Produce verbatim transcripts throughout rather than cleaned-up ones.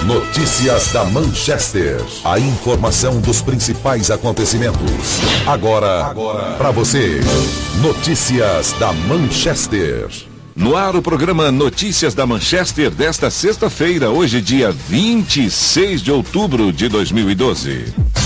Notícias da Manchester. A informação dos principais acontecimentos. Agora, agora para você. Notícias da Manchester. No ar o programa Notícias da Manchester desta sexta-feira, hoje dia vinte e seis de outubro de dois mil e doze.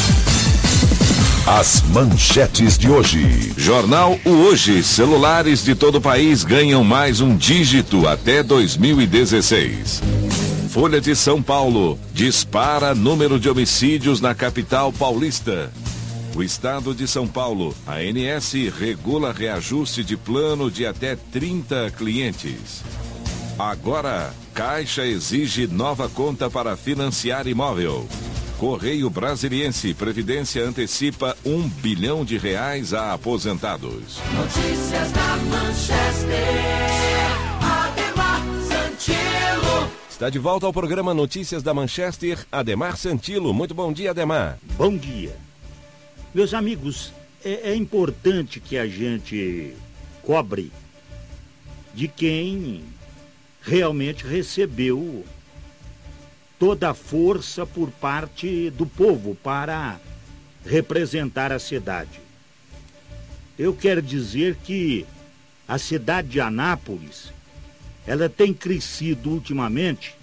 As manchetes de hoje. Jornal O Hoje. Celulares de todo o país ganham mais um dígito até dois mil e dezesseis. Folha de São Paulo. Dispara número de homicídios na capital paulista. O estado de São Paulo, a A N S regula reajuste de plano de até trinta clientes. Agora, Caixa exige nova conta para financiar imóvel. Correio Brasiliense, Previdência antecipa um bilhão de reais a aposentados. Notícias da Manchester, Ademar Santilo. Está de volta ao programa Notícias da Manchester, Ademar Santilo. Muito bom dia, Ademar. Bom dia. Meus amigos, é, é importante que a gente cobre de quem realmente recebeu toda a força por parte do povo para representar a cidade. Eu quero dizer que a cidade de Anápolis, ela tem crescido ultimamente,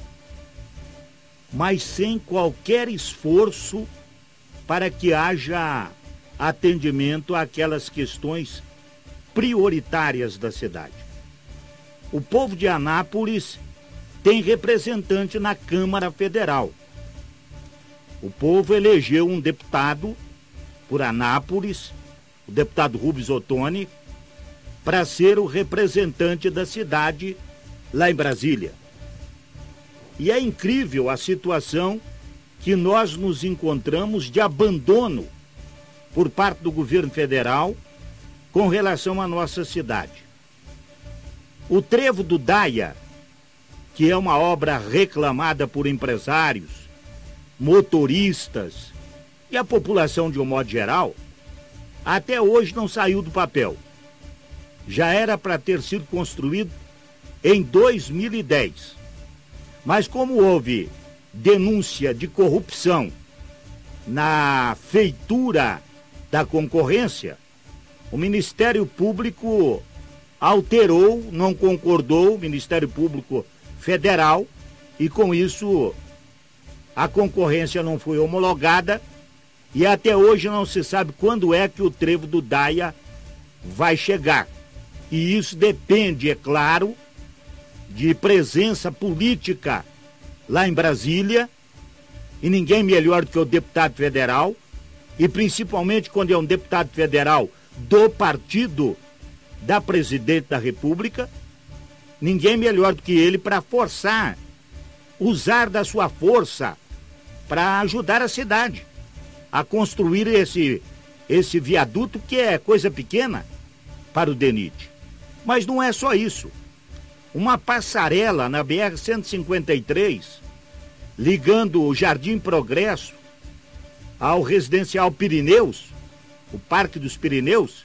mas sem qualquer esforço para que haja atendimento àquelas questões prioritárias da cidade. O povo de Anápolis tem representante na Câmara Federal. O povo elegeu um deputado por Anápolis, o deputado Rubens Ottoni, para ser o representante da cidade lá em Brasília. E é incrível a situação que nós nos encontramos de abandono por parte do governo federal com relação à nossa cidade. O trevo do Daia, que é uma obra reclamada por empresários, motoristas e a população de um modo geral, até hoje não saiu do papel. Já era para ter sido construído em dois mil e dez. Mas como houve denúncia de corrupção na feitura da concorrência, o Ministério Público alterou, não concordou, o Ministério Público Federal, e com isso a concorrência não foi homologada e até hoje não se sabe quando é que o trevo do Daia vai chegar. E isso depende, é claro, de presença política lá em Brasília, e ninguém melhor do que o deputado federal, e principalmente quando é um deputado federal do partido da presidente da República, ninguém melhor do que ele para forçar, usar da sua força para ajudar a cidade a construir esse, esse viaduto que é coisa pequena para o DENIT. Mas não é só isso. Uma passarela na B R cento e cinquenta e três, ligando o Jardim Progresso ao residencial Pirineus, o Parque dos Pirineus,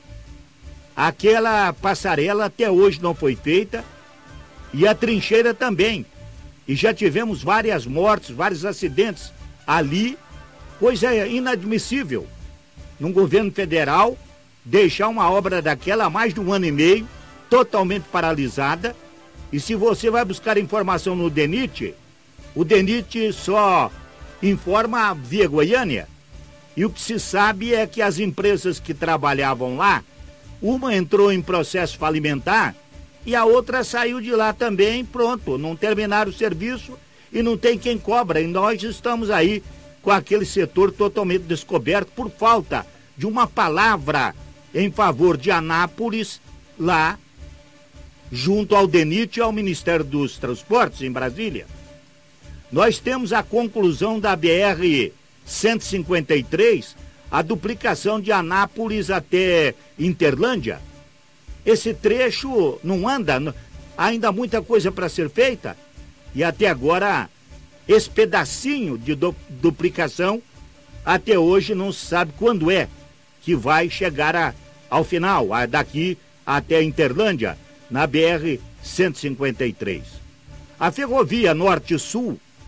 aquela passarela até hoje não foi feita, e a trincheira também. E já tivemos várias mortes, vários acidentes ali, pois é inadmissível num governo federal deixar uma obra daquela há mais de um ano e meio, totalmente paralisada. E se você vai buscar informação no DENIT, o DENIT só informa via Goiânia. E o que se sabe é que as empresas que trabalhavam lá, uma entrou em processo falimentar e a outra saiu de lá também, pronto, não terminaram o serviço e não tem quem cobra. E nós estamos aí com aquele setor totalmente descoberto por falta de uma palavra em favor de Anápolis lá junto ao DENIT e ao Ministério dos Transportes em Brasília. Nós temos a conclusão da B R cento e cinquenta e três, a duplicação de Anápolis até Interlândia. Esse trecho não anda, ainda há muita coisa para ser feita, e até agora esse pedacinho de du- duplicação até hoje não se sabe quando é que vai chegar a, ao final, a, daqui até Interlândia, na B R cento e cinquenta e três. A ferrovia Norte-Sul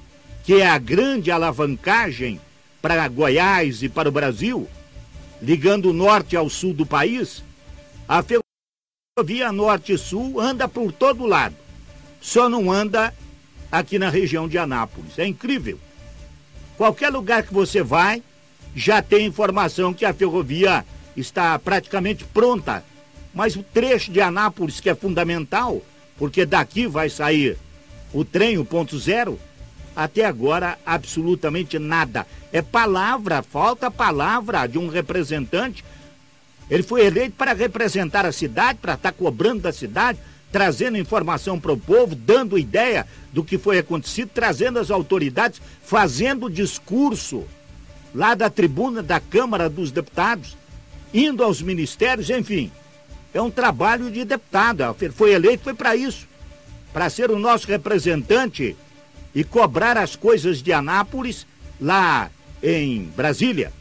que é a grande alavancagem para Goiás e para o Brasil, ligando o norte ao sul do país, a ferrovia norte e sul anda por todo lado. Só não anda aqui na região de Anápolis. É incrível. Qualquer lugar que você vai, já tem informação que a ferrovia está praticamente pronta. Mas o trecho de Anápolis, que é fundamental, porque daqui vai sair o trem, o ponto zero, até agora absolutamente nada. É palavra, falta palavra de um representante. Ele foi eleito para representar a cidade, para estar cobrando da cidade, trazendo informação para o povo, dando ideia do que foi acontecido, trazendo as autoridades, fazendo discurso lá da tribuna da Câmara dos Deputados, indo aos ministérios, enfim. É um trabalho de deputado. Ele foi eleito, foi para isso, para ser o nosso representante e cobrar as coisas de Anápolis lá em Brasília.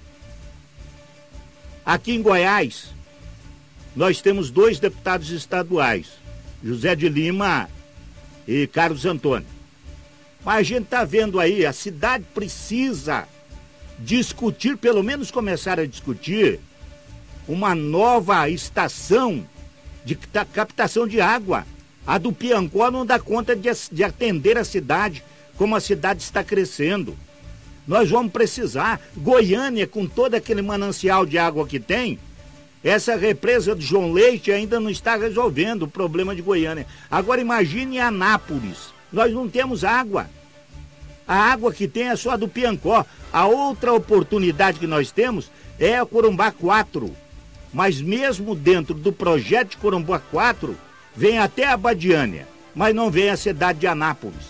Aqui em Goiás, nós temos dois deputados estaduais, José de Lima e Carlos Antônio. Mas a gente está vendo aí, a cidade precisa discutir, pelo menos começar a discutir, uma nova estação de captação de água. A do Piancó não dá conta de, de atender a cidade, como a cidade está crescendo. Nós vamos precisar. Goiânia, com todo aquele manancial de água que tem, essa represa do João Leite ainda não está resolvendo o problema de Goiânia. Agora imagine Anápolis. Nós não temos água. A água que tem é só a do Piancó. A outra oportunidade que nós temos é a Corumbá quatro. Mas mesmo dentro do projeto de Corumbá quatro, vem até a Badiânia, mas não vem a cidade de Anápolis.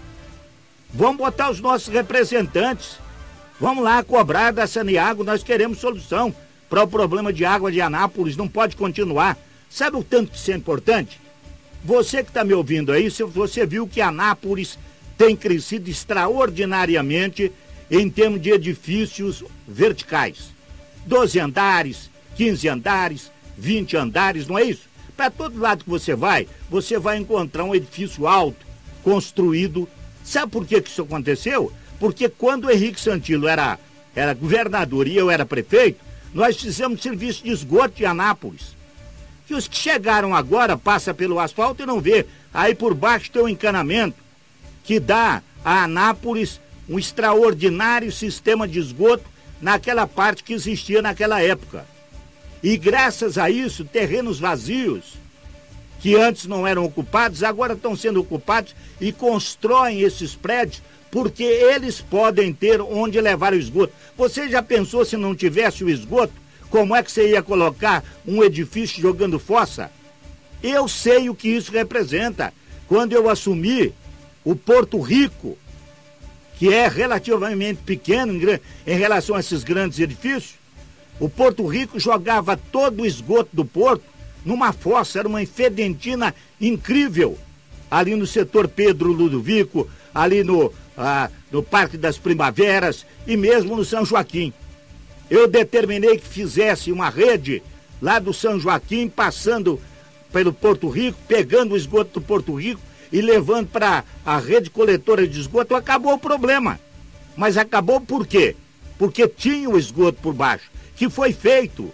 Vamos botar os nossos representantes. Vamos lá cobrar da Saneago, nós queremos solução para o problema de água de Anápolis, não pode continuar. Sabe o tanto que isso é importante? Você que está me ouvindo aí, você viu que Anápolis tem crescido extraordinariamente em termos de edifícios verticais. doze andares, quinze andares, vinte andares, não é isso? Para todo lado que você vai, você vai encontrar um edifício alto, construído. Sabe por que que isso aconteceu? Porque quando o Henrique Santilo era, era governador e eu era prefeito, nós fizemos serviço de esgoto de Anápolis. Que os que chegaram agora passam pelo asfalto e não vê. Aí por baixo tem um encanamento que dá a Anápolis um extraordinário sistema de esgoto naquela parte que existia naquela época. E graças a isso, terrenos vazios, que antes não eram ocupados, agora estão sendo ocupados e constroem esses prédios porque eles podem ter onde levar o esgoto. Você já pensou se não tivesse o esgoto, como é que você ia colocar um edifício jogando fossa? Eu sei o que isso representa. Quando eu assumi o Porto Rico, que é relativamente pequeno em, em relação a esses grandes edifícios, o Porto Rico jogava todo o esgoto do porto numa fossa, era uma infedentina incrível, ali no setor Pedro Ludovico, ali no, ah, no Parque das Primaveras e mesmo no São Joaquim. Eu determinei que fizesse uma rede lá do São Joaquim, passando pelo Porto Rico, pegando o esgoto do Porto Rico e levando para a rede coletora de esgoto. Acabou o problema. Mas acabou por quê? Porque tinha o esgoto por baixo, que foi feito.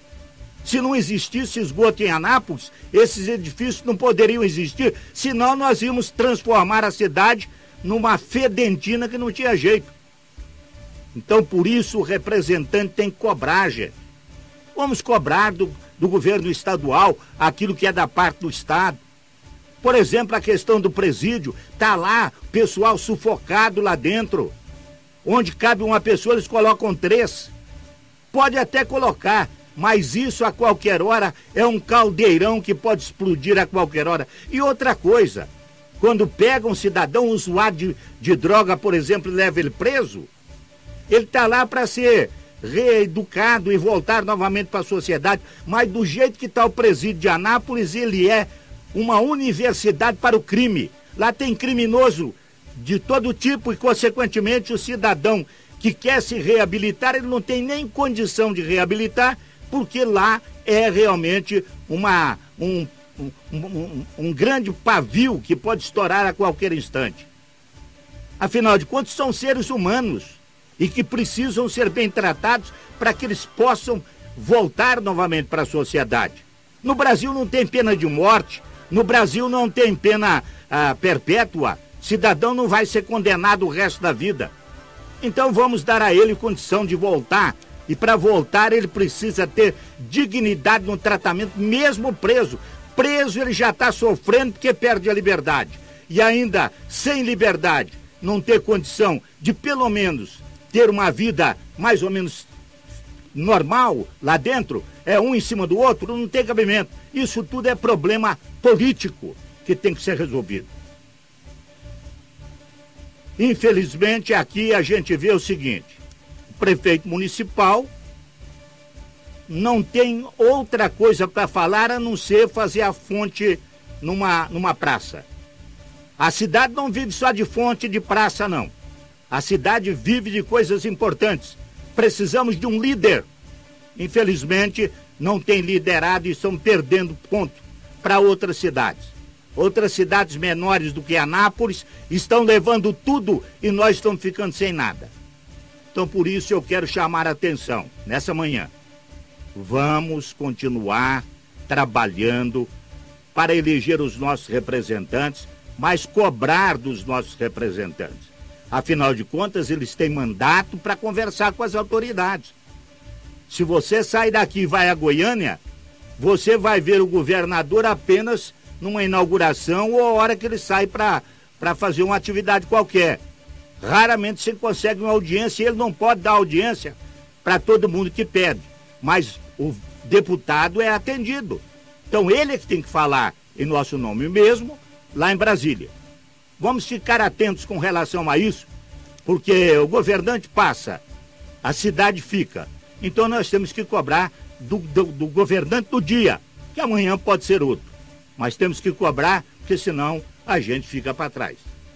Se não existisse esgoto em Anápolis, esses edifícios não poderiam existir, senão nós íamos transformar a cidade numa fedentina que não tinha jeito. Então, por isso, o representante tem que cobrar, gente. Vamos cobrar do, do governo estadual aquilo que é da parte do Estado. Por exemplo, a questão do presídio, tá lá, pessoal sufocado lá dentro. Onde cabe uma pessoa, eles colocam três. Pode até colocar, mas isso a qualquer hora é um caldeirão que pode explodir a qualquer hora. E outra coisa, quando pega um cidadão usuário de, de droga, por exemplo, e leva ele preso, ele está lá para ser reeducado e voltar novamente para a sociedade, mas do jeito que está o presídio de Anápolis, ele é uma universidade para o crime. Lá tem criminoso de todo tipo e, consequentemente, o cidadão que quer se reabilitar, ele não tem nem condição de reabilitar, porque lá é realmente uma, um, um, um, um grande pavio que pode estourar a qualquer instante. Afinal de contas, são seres humanos e que precisam ser bem tratados para que eles possam voltar novamente para a sociedade. No Brasil não tem pena de morte, no Brasil não tem pena ah, perpétua, cidadão não vai ser condenado o resto da vida. Então vamos dar a ele condição de voltar, e para voltar ele precisa ter dignidade no tratamento, mesmo preso. Preso ele já está sofrendo porque perde a liberdade. E ainda sem liberdade, não ter condição de pelo menos ter uma vida mais ou menos normal lá dentro, é um em cima do outro, não tem cabimento. Isso tudo é problema político que tem que ser resolvido. Infelizmente, aqui a gente vê o seguinte: o prefeito municipal não tem outra coisa para falar a não ser fazer a fonte numa, numa praça. A cidade não vive só de fonte de praça, não. A cidade vive de coisas importantes. Precisamos de um líder. Infelizmente, não tem liderado e estão perdendo ponto para outras cidades. Outras cidades menores do que Anápolis estão levando tudo e nós estamos ficando sem nada. Então, por isso, eu quero chamar a atenção nessa manhã. Vamos continuar trabalhando para eleger os nossos representantes, mas cobrar dos nossos representantes. Afinal de contas, eles têm mandato para conversar com as autoridades. Se você sai daqui e vai a Goiânia, você vai ver o governador apenas numa inauguração ou a hora que ele sai para para fazer uma atividade qualquer. Raramente você consegue uma audiência e ele não pode dar audiência para todo mundo que pede. Mas o deputado é atendido. Então ele é que tem que falar em nosso nome mesmo, lá em Brasília. Vamos ficar atentos com relação a isso, porque o governante passa, a cidade fica. Então nós temos que cobrar do, do, do governante do dia, que amanhã pode ser outro. Mas temos que cobrar, porque senão a gente fica para trás.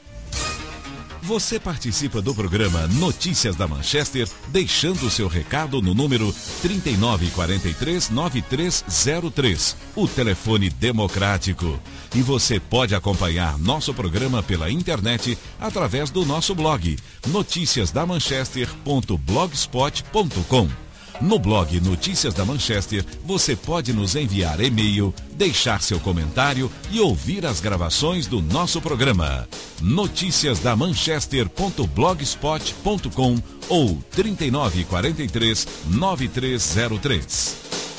Você participa do programa Notícias da Manchester, deixando o seu recado no número trinta e nove, quarenta e três, noventa e três zero três, o telefone democrático. E você pode acompanhar nosso programa pela internet através do nosso blog, noticias da manchester ponto blogspot ponto com. No blog Notícias da Manchester, você pode nos enviar e-mail, deixar seu comentário e ouvir as gravações do nosso programa. noticias da manchester ponto blogspot ponto com ou trinta e nove, quarenta e três, noventa e três zero três.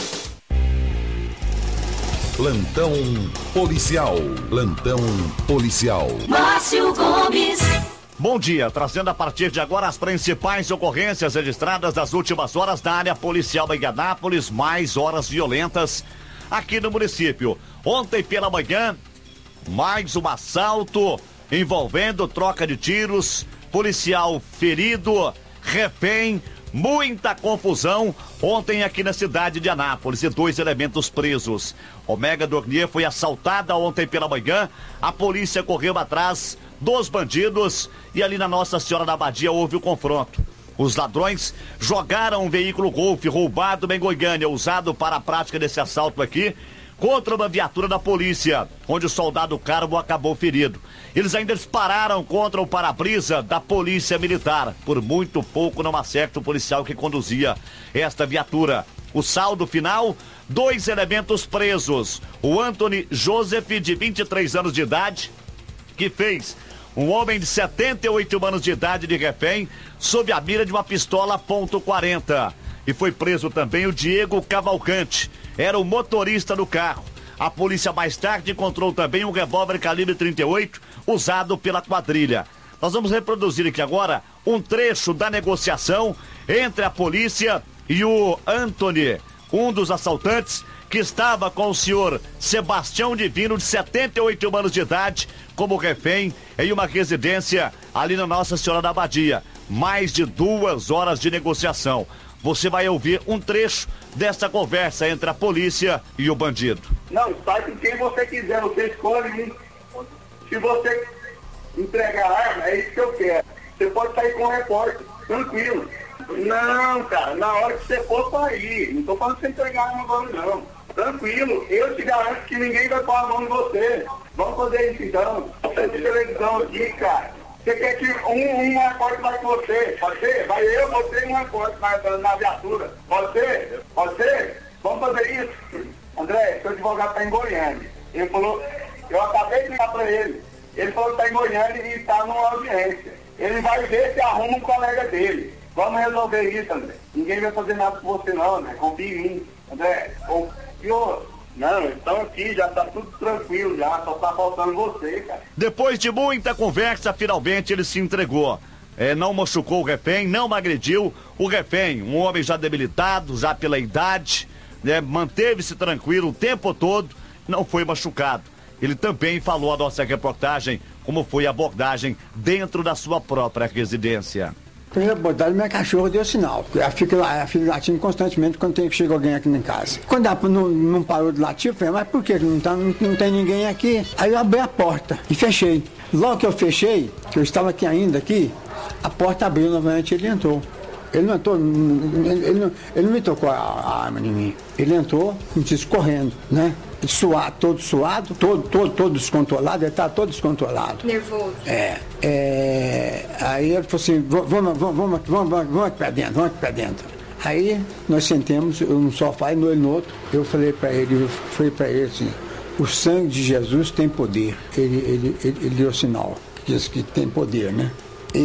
Plantão policial. Plantão policial. Márcio Gomes. Bom dia, trazendo a partir de agora as principais ocorrências registradas das últimas horas da área policial em Anápolis, mais horas violentas aqui no município. Ontem pela manhã, mais um assalto envolvendo troca de tiros, policial ferido, refém, muita confusão ontem aqui na cidade de Anápolis e dois elementos presos. Omega Dornier foi assaltada ontem pela manhã, a polícia correu atrás dos bandidos e ali na Nossa Senhora da Abadia houve o confronto. Os ladrões jogaram um veículo Golf roubado em Goiânia, usado para a prática desse assalto aqui, contra uma viatura da polícia, onde o soldado Carmo acabou ferido. Eles ainda dispararam contra o para-brisa da polícia militar. Por muito pouco não acerta o policial que conduzia esta viatura. O saldo final, dois elementos presos. O Anthony Joseph, de vinte e três anos de idade, que fez um homem de setenta e oito anos de idade de refém sob a mira de uma pistola ponto quarenta. E foi preso também o Diego Cavalcante, era o motorista do carro. A polícia mais tarde encontrou também um revólver calibre trinta e oito usado pela quadrilha. Nós vamos reproduzir aqui agora um trecho da negociação entre a polícia e o Anthony, um dos assaltantes que estava com o senhor Sebastião Divino, de setenta e oito anos de idade, como refém em uma residência ali na Nossa Senhora da Abadia. Mais de duas horas de negociação. Você vai ouvir um trecho dessa conversa entre a polícia e o bandido. Não, sai com quem você quiser, você escolhe um. Se você entregar a arma, é isso que eu quero. Você pode sair com o repórter, tranquilo. Não, cara, na hora que você for sair, não tô falando pra você entregar a arma agora, não. Tranquilo, eu te garanto que ninguém vai pôr a mão em você. Vamos fazer isso então. Você de televisão aqui, cara. Você quer que um, um acorde vai com você? Pode ser? Vai eu, você e um acorde na, na viatura. Pode ser? Pode ser? Vamos fazer isso? André, seu advogado está em Goiânia. Ele falou, eu acabei de ligar para ele. Ele falou que está em Goiânia e está numa audiência. Ele vai ver se arruma um colega dele. Vamos resolver isso, André. Ninguém vai fazer nada com você não, André. Confia em mim. André, confiou. Não, estão aqui, já está tudo tranquilo já, só está faltando você, cara. Depois de muita conversa, finalmente ele se entregou. É, não machucou o refém, não agrediu o refém. Um homem já debilitado, já pela idade, né, manteve-se tranquilo o tempo todo, não foi machucado. Ele também falou à nossa reportagem como foi a abordagem dentro da sua própria residência. Primeira abordagem, minha cachorra deu sinal. Ela fica, lá, ela fica latindo constantemente quando tem que chegar alguém aqui em casa. Quando ela não, não parou de latir, eu falei, mas por que não, tá, não, não tem ninguém aqui? Aí eu abri a porta e fechei. Logo que eu fechei, que eu estava aqui ainda, aqui, a porta abriu novamente e ele entrou. Ele não entrou, ele, ele, não, ele não me tocou a, a arma em mim. Ele entrou, me disse, correndo, né? Suado, todo suado, todo, todo, todo descontrolado, ele estava todo descontrolado. Nervoso. É, é. Aí ele falou assim, vamos, vamos, vamos, vamos, vamos, vamos aqui para dentro, vamos aqui para dentro. Aí nós sentemos, eu no sofá e ele no outro. Eu falei para ele, eu falei para ele assim, o sangue de Jesus tem poder. Ele, ele, ele, ele deu sinal, que diz que tem poder, né?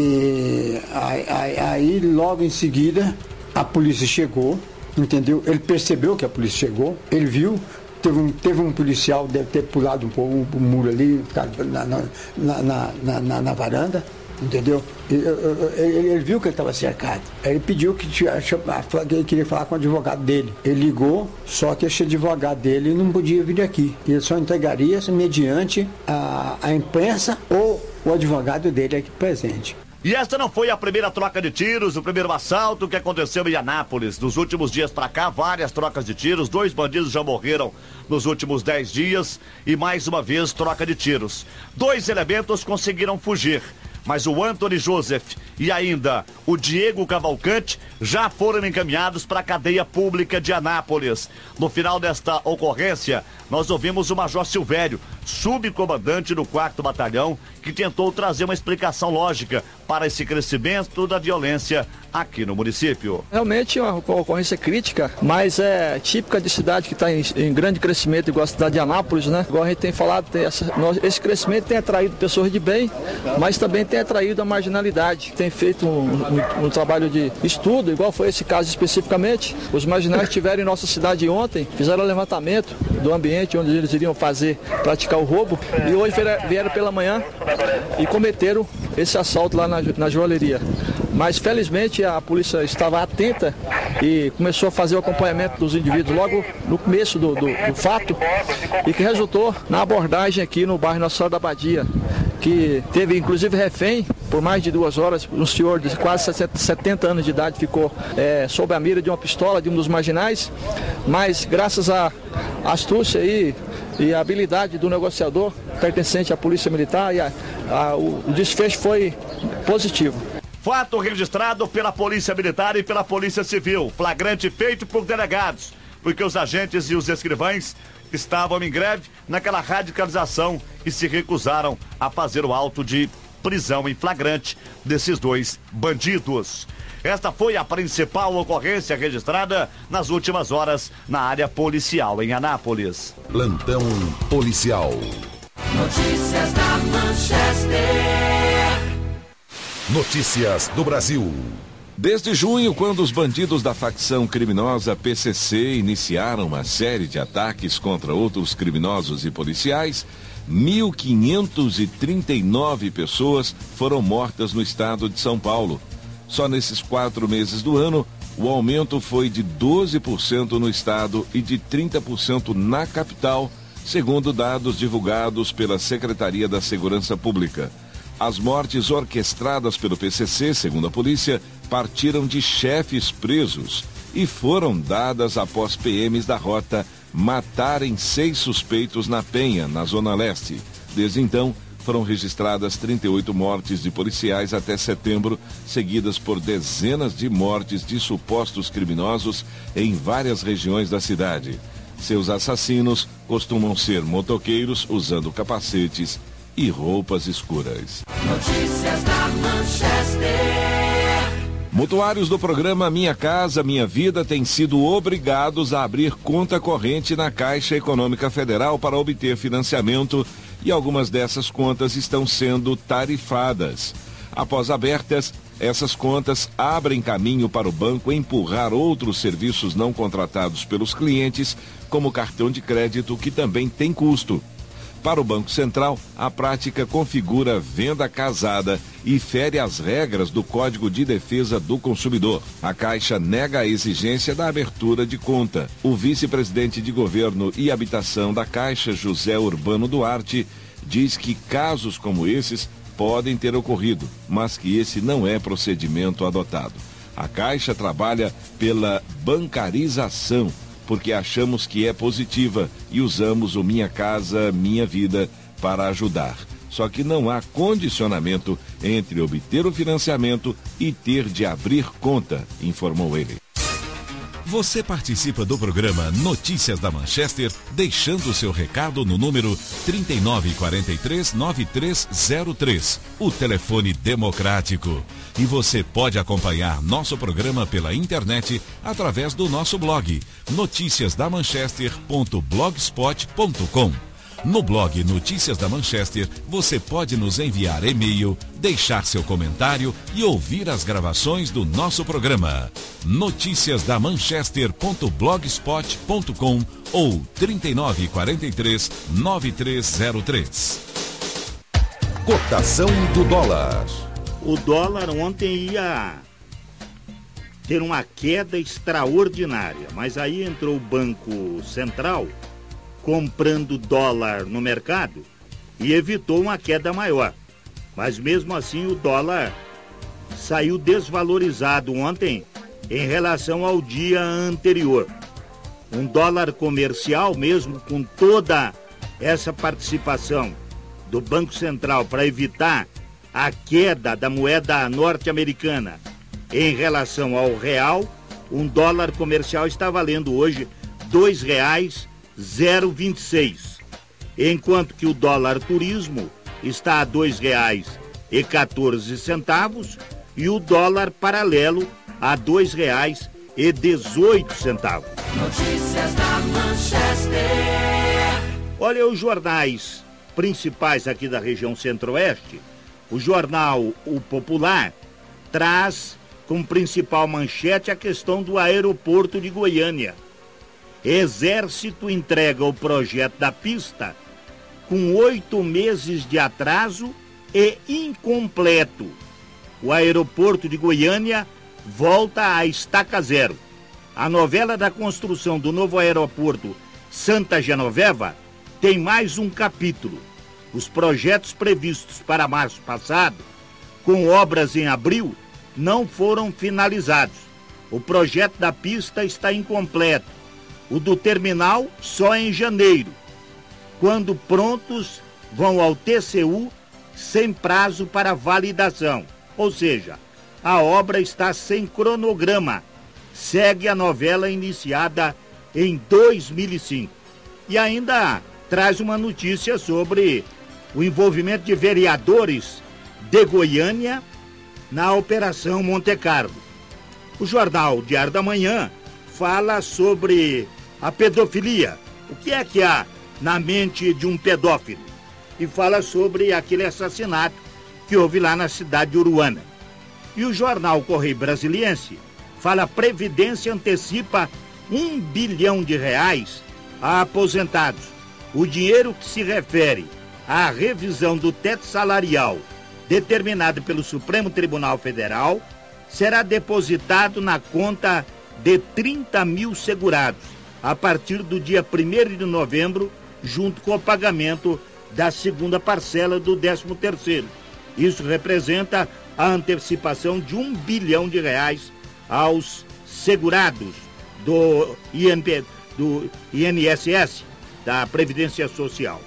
E aí, aí, aí logo em seguida a polícia chegou, entendeu? Ele percebeu que a polícia chegou, ele viu. Teve um, teve um policial, deve ter pulado um pouco o um, um muro ali, na, na, na, na, na, na varanda, entendeu? Ele, ele, ele viu que ele estava cercado. Ele pediu que, que ele queria falar com o advogado dele. Ele ligou, só que esse advogado dele não podia vir aqui. Ele só entregaria mediante a, a imprensa ou o advogado dele aqui presente. E esta não foi a primeira troca de tiros, o primeiro assalto que aconteceu em Anápolis. Nos últimos dias pra cá, várias trocas de tiros, dois bandidos já morreram nos últimos dez dias e mais uma vez troca de tiros. Dois elementos conseguiram fugir, mas o Anthony Joseph e ainda o Diego Cavalcante já foram encaminhados para a cadeia pública de Anápolis. No final desta ocorrência, nós ouvimos o Major Silvério, subcomandante do quarto Batalhão, que tentou trazer uma explicação lógica para esse crescimento da violência aqui no município. Realmente é uma ocorrência crítica, mas é típica de cidade que está em, em grande crescimento, igual a cidade de Anápolis, né? Igual a gente tem falado, tem essa, nós, esse crescimento tem atraído pessoas de bem, mas também tem atraído a marginalidade. Tem feito um, um, um trabalho de estudo, igual foi esse caso especificamente. Os marginais estiveram em nossa cidade ontem, fizeram o levantamento do ambiente onde eles iriam fazer, praticar o roubo, e hoje vieram pela manhã e cometeram esse assalto lá na, na joalheria. Mas felizmente a polícia estava atenta e começou a fazer o acompanhamento dos indivíduos logo no começo do, do, do fato, e que resultou na abordagem aqui no bairro Nossa Senhora da Badia, que teve inclusive refém por mais de duas horas. Um senhor de quase setenta anos de idade ficou é, sob a mira de uma pistola de um dos marginais, mas graças à astúcia aí e a habilidade do negociador pertencente à Polícia Militar, e a, a, o, o desfecho foi positivo. Fato registrado pela Polícia Militar e pela Polícia Civil. Flagrante feito por delegados, porque os agentes e os escrivães estavam em greve naquela radicalização e se recusaram a fazer o auto de prisão em flagrante desses dois bandidos. Esta foi a principal ocorrência registrada nas últimas horas na área policial em Anápolis. Plantão policial. Notícias da Manchester. Notícias do Brasil. Desde junho, quando os bandidos da facção criminosa P C C iniciaram uma série de ataques contra outros criminosos e policiais, mil quinhentas e trinta e nove pessoas foram mortas no estado de São Paulo. Só nesses quatro meses do ano, o aumento foi de doze por cento no estado e de trinta por cento na capital, segundo dados divulgados pela Secretaria da Segurança Pública. As mortes orquestradas pelo P C C, segundo a polícia, partiram de chefes presos e foram dadas após P Ms da rota matarem seis suspeitos na Penha, na Zona Leste. Desde então, foram registradas trinta e oito mortes de policiais até setembro, seguidas por dezenas de mortes de supostos criminosos em várias regiões da cidade. Seus assassinos costumam ser motoqueiros usando capacetes e roupas escuras. Notícias da Manchester. Mutuários do programa Minha Casa Minha Vida têm sido obrigados a abrir conta corrente na Caixa Econômica Federal para obter financiamento e algumas dessas contas estão sendo tarifadas. Após abertas, essas contas abrem caminho para o banco empurrar outros serviços não contratados pelos clientes, como cartão de crédito, que também tem custo. Para o Banco Central, a prática configura venda casada e fere as regras do Código de Defesa do Consumidor. A Caixa nega a exigência da abertura de conta. O vice-presidente de Governo e Habitação da Caixa, José Urbano Duarte, diz que casos como esses podem ter ocorrido, mas que esse não é procedimento adotado. A Caixa trabalha pela bancarização, porque achamos que é positiva e usamos o Minha Casa Minha Vida para ajudar. Só que não há condicionamento entre obter o financiamento e ter de abrir conta, informou ele. Você participa do programa Notícias da Manchester, deixando seu recado no número trinta e nove, quarenta e três, noventa e três zero três, o telefone democrático. E você pode acompanhar nosso programa pela internet através do nosso blog, noticias da manchester ponto blogspot ponto com. No blog Notícias da Manchester, você pode nos enviar e-mail, deixar seu comentário e ouvir as gravações do nosso programa. noticias da manchester ponto blogspot ponto com ou trinta e nove, quarenta e três, noventa e três zero três. Cotação do dólar. O dólar ontem ia ter uma queda extraordinária, mas aí entrou o Banco Central comprando dólar no mercado e evitou uma queda maior. Mas mesmo assim o dólar saiu desvalorizado ontem em relação ao dia anterior. Um dólar comercial, mesmo com toda essa participação do Banco Central para evitar a queda da moeda norte-americana em relação ao real, um dólar comercial está valendo hoje dois reais zero vinte e seis, enquanto que o dólar turismo está a dois reais e quatorze centavos e o dólar paralelo a dois reais e dezoito centavos. Notícias da Manchester. Olha, os jornais principais aqui da região centro-oeste, o jornal O Popular traz como principal manchete a questão do aeroporto de Goiânia. Exército entrega o projeto da pista com oito meses de atraso e incompleto. O aeroporto de Goiânia volta à estaca zero. A novela da construção do novo aeroporto Santa Genoveva tem mais um capítulo. Os projetos previstos para março passado, com obras em abril, não foram finalizados. O projeto da pista está incompleto. O do terminal só em janeiro. Quando prontos, vão ao T C U sem prazo para validação. Ou seja, a obra está sem cronograma. Segue a novela iniciada em dois mil e cinco. E ainda traz uma notícia sobre o envolvimento de vereadores de Goiânia na Operação Monte Carlo. O jornal Diário da Manhã fala sobre a pedofilia, o que é que há na mente de um pedófilo, e fala sobre aquele assassinato que houve lá na cidade de Uruana. E o jornal Correio Brasiliense fala: Previdência antecipa um bilhão de reais a aposentados. O dinheiro que se refere à revisão do teto salarial determinado pelo Supremo Tribunal Federal será depositado na conta de trinta mil segurados a partir do dia primeiro de novembro, junto com o pagamento da segunda parcela do décimo terceiro. Isso representa a antecipação de um bilhão de reais aos segurados do, I N P, do I N S S, da Previdência Social.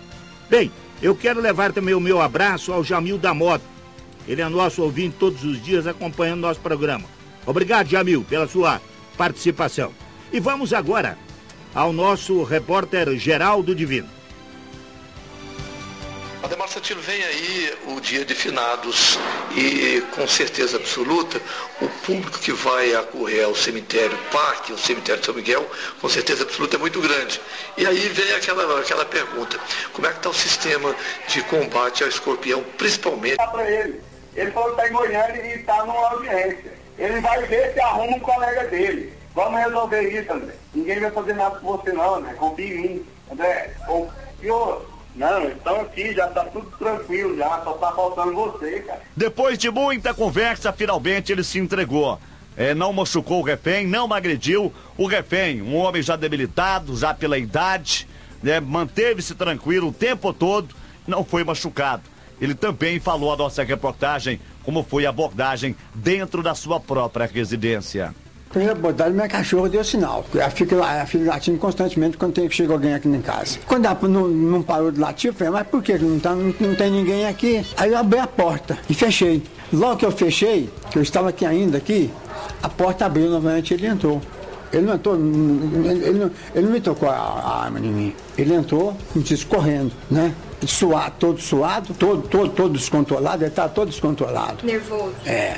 Bem, eu quero levar também o meu abraço ao Jamil da Moto. Ele é nosso ouvinte todos os dias, acompanhando nosso programa. Obrigado, Jamil, pela sua participação. E vamos agora ao nosso repórter Geraldo Divino. Ademar, você Santino, vem aí o dia de finados e com certeza absoluta o público que vai acorrer ao cemitério Parque, ao cemitério de São Miguel, com certeza absoluta é muito grande. E aí vem aquela, aquela pergunta, como é que está o sistema de combate ao escorpião, principalmente? Para ele, ele falou que está em Goiânia e está numa audiência. Ele vai ver se arruma um colega dele. Vamos resolver isso, André. Ninguém vai fazer nada com você não, André. Confia em mim. André, confiou. Não, estão aqui, já está tudo tranquilo, já só está faltando você, cara. Depois de muita conversa, finalmente ele se entregou. É, não machucou o refém, não agrediu o refém. Um homem já debilitado, já pela idade, né, manteve-se tranquilo o tempo todo, não foi machucado. Ele também falou à nossa reportagem como foi a abordagem dentro da sua própria residência. Primeira abordagem, minha cachorra deu sinal. Ela fica, ela fica latindo constantemente quando tem que chegar alguém aqui em casa. Quando ela não, não parou de latir, eu falei, mas por que não, tá, não, não tem ninguém aqui? Aí eu abri a porta e fechei. Logo que eu fechei, que eu estava aqui ainda, aqui, a porta abriu novamente e ele entrou. Ele não entrou, ele, ele, não, ele não me tocou a, a arma em mim. Ele entrou, me disse, correndo, né? Suado, todo suado, todo, todo, todo descontrolado, ele estava todo descontrolado. Nervoso. É,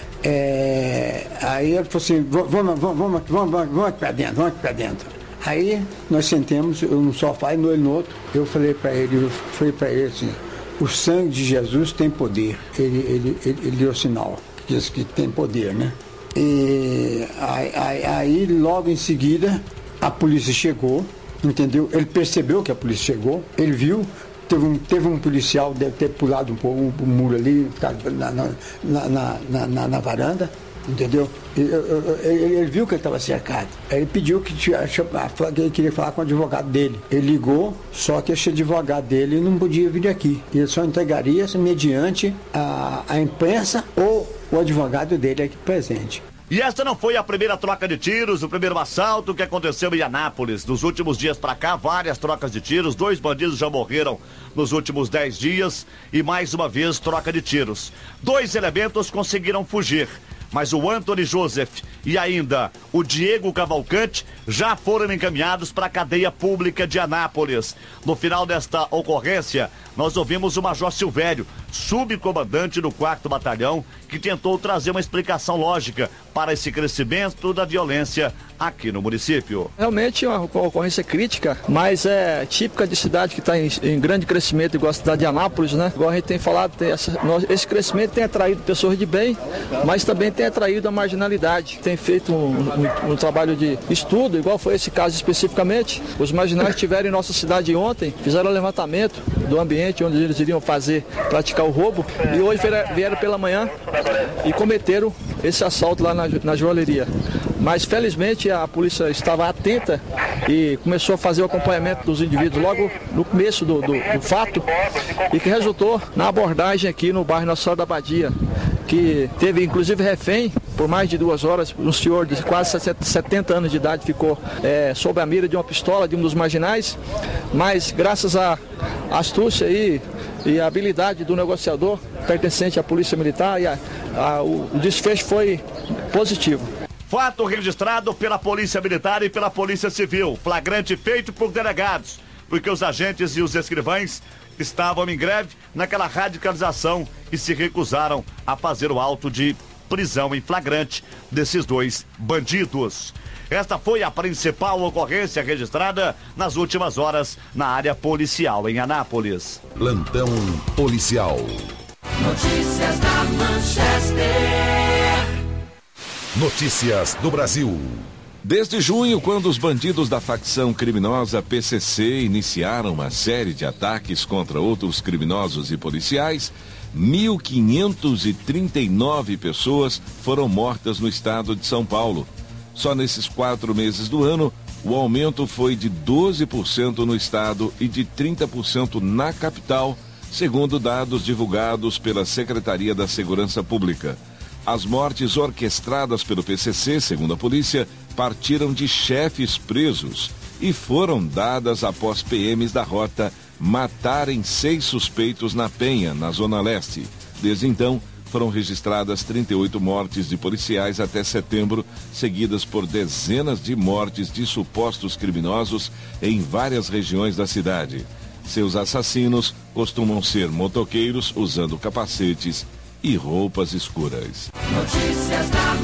é. Aí ele falou assim, vamos, vamos, vamos, vamos, vamos, vamos aqui para dentro, vamos aqui para dentro. Aí nós sentemos, eu no sofá e no ele no outro, eu falei para ele, eu falei para ele assim, o sangue de Jesus tem poder. Ele, ele, ele, ele deu sinal, que diz que tem poder, né? E aí, aí, aí logo em seguida a polícia chegou, entendeu? Ele percebeu que a polícia chegou, ele viu. Teve um, teve um policial, deve ter pulado um pouco o um, um muro ali, na, na, na, na, na, na varanda, entendeu? Ele, ele, ele viu que ele estava cercado. Ele pediu que, que ele queria falar com o advogado dele. Ele ligou, só que esse advogado dele não podia vir aqui. Ele só entregaria mediante a, a imprensa ou o advogado dele aqui presente. E esta não foi a primeira troca de tiros, o primeiro assalto que aconteceu em Anápolis. Nos últimos dias pra cá, várias trocas de tiros, dois bandidos já morreram nos últimos dez dias e mais uma vez troca de tiros. Dois elementos conseguiram fugir, mas o Anthony Joseph e ainda o Diego Cavalcante já foram encaminhados para a cadeia pública de Anápolis. No final desta ocorrência, nós ouvimos o Major Silvério, subcomandante do quarto Batalhão, que tentou trazer uma explicação lógica para esse crescimento da violência aqui no município. Realmente é uma ocorrência crítica, mas é típica de cidade que está em, em grande crescimento, igual a cidade de Anápolis, né? Igual a gente tem falado, tem essa, nós, esse crescimento tem atraído pessoas de bem, mas também tem atraído a marginalidade. Tem feito um, um, um trabalho de estudo, igual foi esse caso especificamente. Os marginais estiveram em nossa cidade ontem, fizeram o levantamento do ambiente onde eles iriam fazer, praticar o roubo, e hoje vieram pela manhã e cometeram esse assalto lá na, na joalheria. Mas felizmente a polícia estava atenta e começou a fazer o acompanhamento dos indivíduos logo no começo do, do, do fato, e que resultou na abordagem aqui no bairro Nossa Senhora da Badia, que teve inclusive refém por mais de duas horas. Um senhor de quase setenta anos de idade ficou é, sob a mira de uma pistola de um dos marginais, mas graças à astúcia e, e a habilidade do negociador pertencente à Polícia Militar, e a, a, o, o desfecho foi positivo. Fato registrado pela Polícia Militar e pela Polícia Civil. Flagrante feito por delegados, porque os agentes e os escrivães estavam em greve naquela radicalização e se recusaram a fazer o auto de prisão em flagrante desses dois bandidos. Esta foi a principal ocorrência registrada nas últimas horas na área policial em Anápolis. Plantão policial. Notícias da Manchester. Notícias do Brasil. Desde junho, quando os bandidos da facção criminosa P C C iniciaram uma série de ataques contra outros criminosos e policiais, mil quinhentas e trinta e nove pessoas foram mortas no estado de São Paulo. Só nesses quatro meses do ano, o aumento foi de doze por cento no estado e de trinta por cento na capital, segundo dados divulgados pela Secretaria da Segurança Pública. As mortes orquestradas pelo P C C, segundo a polícia, partiram de chefes presos e foram dadas após P Ms da rota matarem seis suspeitos na Penha, na Zona Leste. Desde então, foram registradas trinta e oito mortes de policiais até setembro, seguidas por dezenas de mortes de supostos criminosos em várias regiões da cidade. Seus assassinos costumam ser motoqueiros usando capacetes e roupas escuras. Notícias da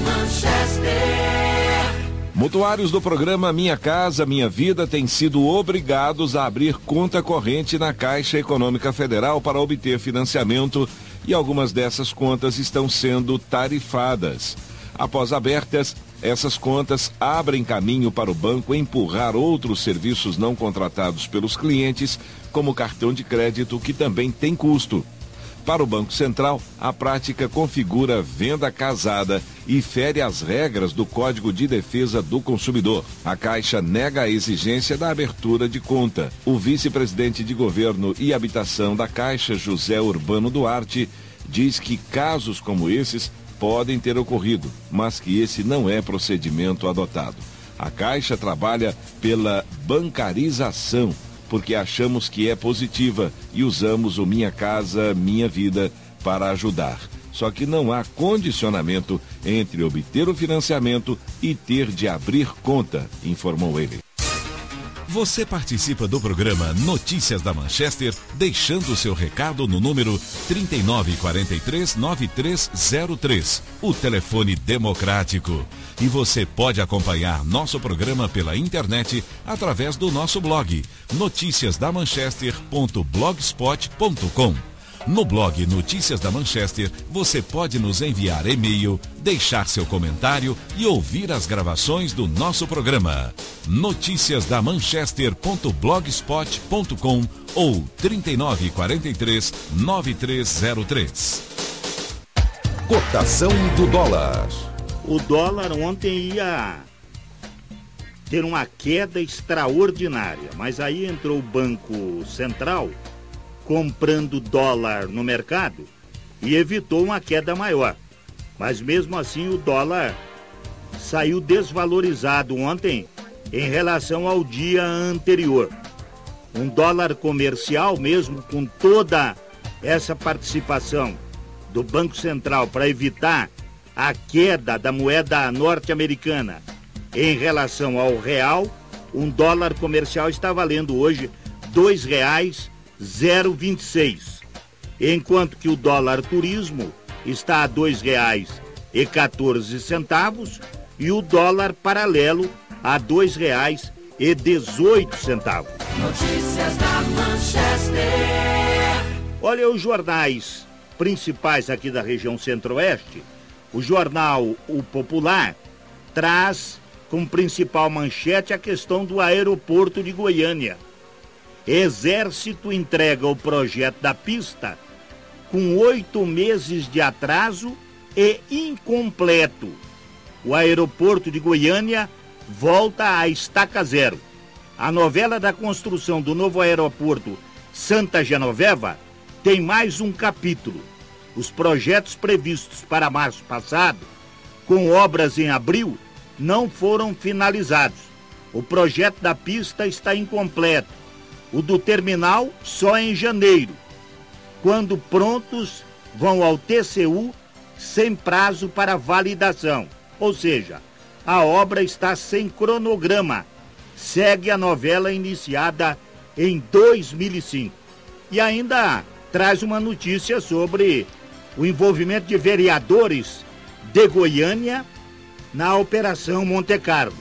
Manchester. Mutuários do programa Minha Casa Minha Vida têm sido obrigados a abrir conta corrente na Caixa Econômica Federal para obter financiamento e algumas dessas contas estão sendo tarifadas. Após abertas, essas contas abrem caminho para o banco empurrar outros serviços não contratados pelos clientes, como cartão de crédito, que também tem custo. Para o Banco Central, a prática configura venda casada e fere as regras do Código de Defesa do Consumidor. A Caixa nega a exigência da abertura de conta. O vice-presidente de Governo e Habitação da Caixa, José Urbano Duarte, diz que casos como esses podem ter ocorrido, mas que esse não é procedimento adotado. A Caixa trabalha pela bancarização, porque achamos que é positiva e usamos o Minha Casa Minha Vida para ajudar. Só que não há condicionamento entre obter o financiamento e ter de abrir conta, informou ele. Você participa do programa Notícias da Manchester, deixando seu recado no número trinta e nove, quarenta e três, noventa e três zero três, o telefone democrático. E você pode acompanhar nosso programa pela internet através do nosso blog, noticias da manchester ponto blogspot ponto com. No blog Notícias da Manchester, você pode nos enviar e-mail, deixar seu comentário e ouvir as gravações do nosso programa. noticias da manchester ponto blogspot ponto com ou trinta e nove, quarenta e três, noventa e três zero três. Cotação do dólar. O dólar ontem ia ter uma queda extraordinária, mas aí entrou o Banco Central comprando dólar no mercado e evitou uma queda maior. Mas mesmo assim o dólar saiu desvalorizado ontem em relação ao dia anterior. Um dólar comercial, mesmo com toda essa participação do Banco Central para evitar a queda da moeda norte-americana em relação ao real, um dólar comercial está valendo hoje dois reais zero vinte e seis, enquanto que o dólar turismo está a dois reais e quatorze centavos e o dólar paralelo a dois reais e dezoito centavos. Notícias da Manchester. Olha os jornais principais aqui da região centro-oeste. O jornal O Popular traz como principal manchete a questão do aeroporto de Goiânia. Exército entrega o projeto da pista com oito meses de atraso e incompleto. O aeroporto de Goiânia volta à estaca zero. A novela da construção do novo aeroporto Santa Genoveva tem mais um capítulo. Os projetos previstos para março passado, com obras em abril, não foram finalizados. O projeto da pista está incompleto. O do terminal só em janeiro. Quando prontos, vão ao T C U sem prazo para validação. Ou seja, a obra está sem cronograma. Segue a novela iniciada em dois mil e cinco. E ainda traz uma notícia sobre o envolvimento de vereadores de Goiânia na Operação Monte Carlo.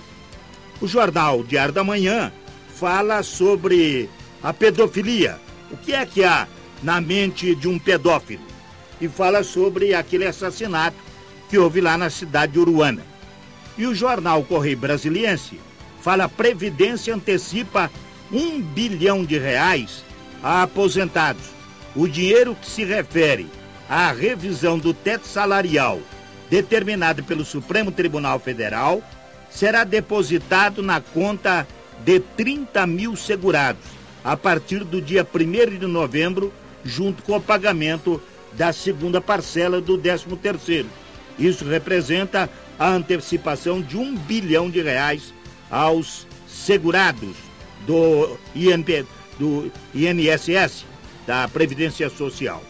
O jornal Diário da Manhã fala sobre a pedofilia. O que é que há na mente de um pedófilo? E fala sobre aquele assassinato que houve lá na cidade de Uruana. E o jornal Correio Brasiliense fala: Previdência antecipa um bilhão de reais a aposentados. O dinheiro que se refere à revisão do teto salarial determinado pelo Supremo Tribunal Federal será depositado na conta de trinta mil segurados a partir do dia primeiro de novembro, junto com o pagamento da segunda parcela do décimo terceiro. Isso representa a antecipação de um bilhão de reais aos segurados do, I N P, do I N S S, da Previdência Social.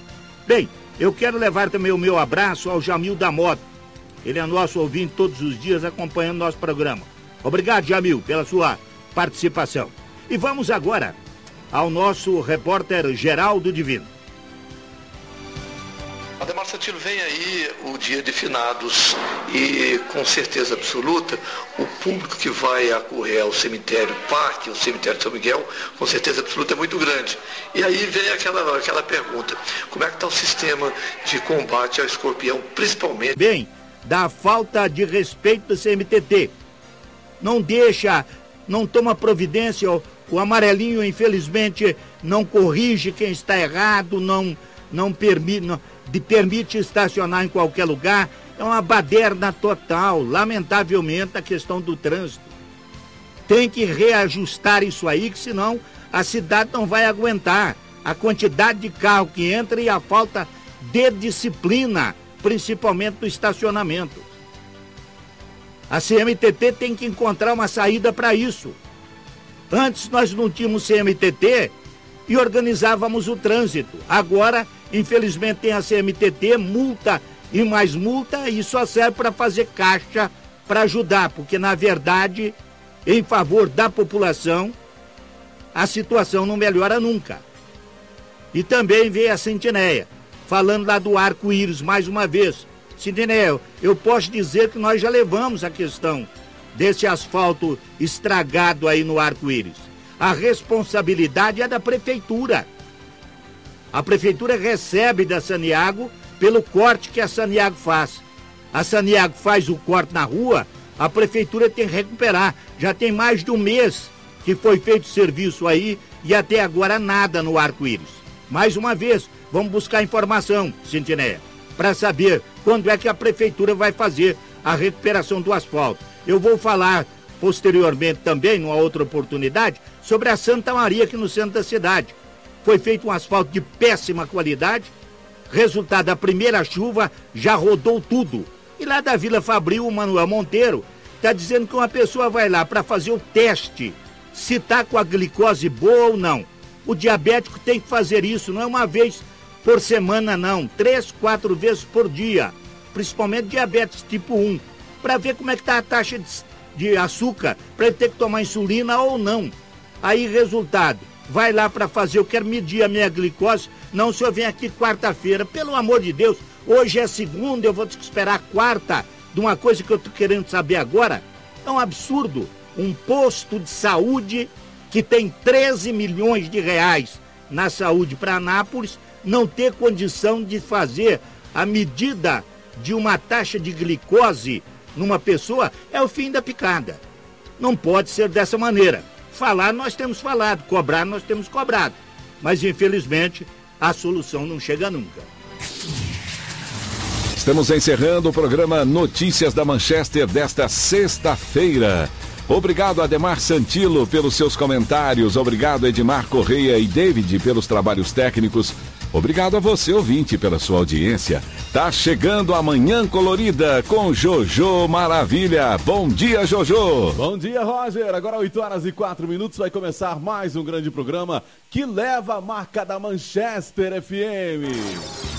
Bem, eu quero levar também o meu abraço ao Jamil da Moto. Ele é nosso ouvinte todos os dias, acompanhando nosso programa. Obrigado, Jamil, pela sua participação. E vamos agora ao nosso repórter Geraldo Divino. Ademar Santilo, vem aí o dia de finados e, com certeza absoluta, o público que vai acorrer ao cemitério Parque, ao cemitério de São Miguel, com certeza absoluta é muito grande. E aí vem aquela, aquela pergunta, como é que está o sistema de combate ao escorpião, principalmente... Bem, da falta de respeito do C M T T. Não deixa, não toma providência, o, o amarelinho, infelizmente, não corrige quem está errado, não, não permite... Não, de permite estacionar em qualquer lugar, é uma baderna total, lamentavelmente, a questão do trânsito. Tem que reajustar isso aí, que senão a cidade não vai aguentar a quantidade de carro que entra e a falta de disciplina, principalmente do estacionamento. A C M T T tem que encontrar uma saída para isso. Antes nós não tínhamos C M T T e organizávamos o trânsito. Agora, infelizmente, tem a C M T T, multa e mais multa, e só serve para fazer caixa para ajudar, porque, na verdade, em favor da população, a situação não melhora nunca. E também veio a Sintinéia, falando lá do arco-íris mais uma vez. Sintinéia, eu posso dizer que nós já levamos a questão desse asfalto estragado aí no arco-íris. A responsabilidade é da prefeitura. A prefeitura recebe da Saniago pelo corte que a Saniago faz. A Saniago faz o corte na rua, a prefeitura tem que recuperar. Já tem mais de um mês que foi feito serviço aí e até agora nada no arco-íris. Mais uma vez, vamos buscar informação, Sintinéia, para saber quando é que a prefeitura vai fazer a recuperação do asfalto. Eu vou falar posteriormente também, numa outra oportunidade, sobre a Santa Maria aqui no centro da cidade. Foi feito um asfalto de péssima qualidade, resultado da primeira chuva, já rodou tudo. E lá da Vila Fabril, o Manuel Monteiro está dizendo que uma pessoa vai lá para fazer o teste, se está com a glicose boa ou não. O diabético tem que fazer isso, não é uma vez por semana não, três, quatro vezes por dia, principalmente diabetes tipo um, para ver como é que está a taxa de, de açúcar, para ele ter que tomar insulina ou não. Aí, resultado, vai lá para fazer, eu quero medir a minha glicose, não, o senhor vem aqui quarta-feira, pelo amor de Deus, hoje é segunda, eu vou ter que esperar quarta, de uma coisa que eu tô querendo saber agora. É um absurdo, um posto de saúde que tem treze milhões de reais na saúde para Anápolis, não ter condição de fazer a medida de uma taxa de glicose numa pessoa, é o fim da picada. Não pode ser dessa maneira. Falar, nós temos falado, cobrar, nós temos cobrado. Mas, infelizmente, a solução não chega nunca. Estamos encerrando o programa Notícias da Manchester desta sexta-feira. Obrigado, Ademar Santilo, pelos seus comentários. Obrigado, Edmar Correia e David, pelos trabalhos técnicos. Obrigado a você, ouvinte, pela sua audiência. Tá chegando a Manhã Colorida com Jojo Maravilha. Bom dia, Jojo. Bom dia, Roger. Agora oito horas e quatro minutos vai começar mais um grande programa que leva a marca da Manchester F M.